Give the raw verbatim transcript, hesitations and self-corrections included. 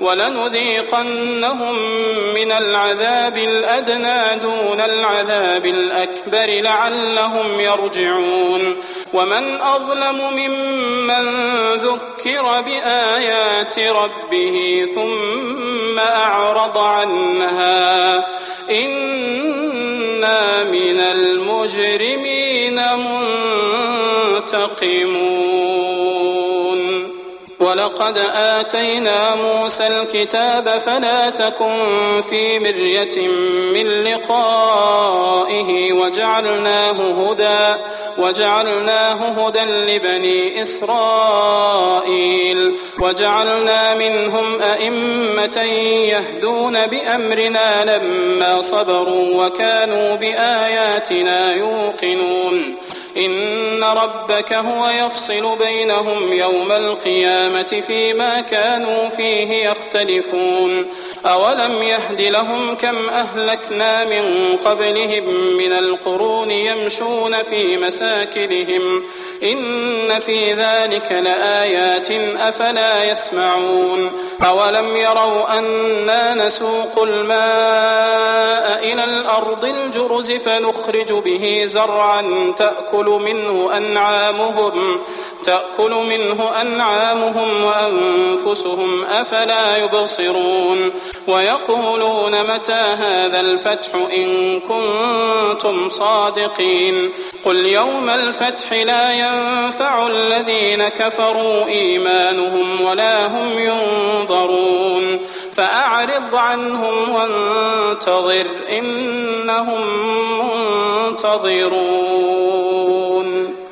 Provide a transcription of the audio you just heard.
ولنذيقنهم من العذاب الأدنى دون العذاب الأكبر لعلهم يرجعون ومن أظلم ممن ذكر بآيات ربه ثم أعرض عنها إنا من المجرمين منتقمون ولقد آتينا موسى الكتاب فلا تكن في مرية من لقائه وجعلناه هدى وجعلناه هدى لبني إسرائيل وجعلنا منهم أئمة يهدون بأمرنا لما صبروا وكانوا بآياتنا يوقنون إن ربك هو يفصل بينهم يوم القيامة فيما كانوا فيه يختلفون أولم يهد لهم كم أهلكنا من قبلهم من القرون يمشون في مساكنهم إن في ذلك لآيات أفلا يسمعون أولم يروا أنا نسوق الماء إلى الأرض الجرز فنخرج به زرعا تأكل منه أنعامهم تأكل منه أنعامهم وأنفسهم أفلا يبصرون ويقولون متى هذا الفتح إن كنتم صادقين قل يوم الفتح لا ينفع الذين كفروا إيمانهم ولا هم ينظرون فأعرض عنهم وانتظر إنهم منتظرون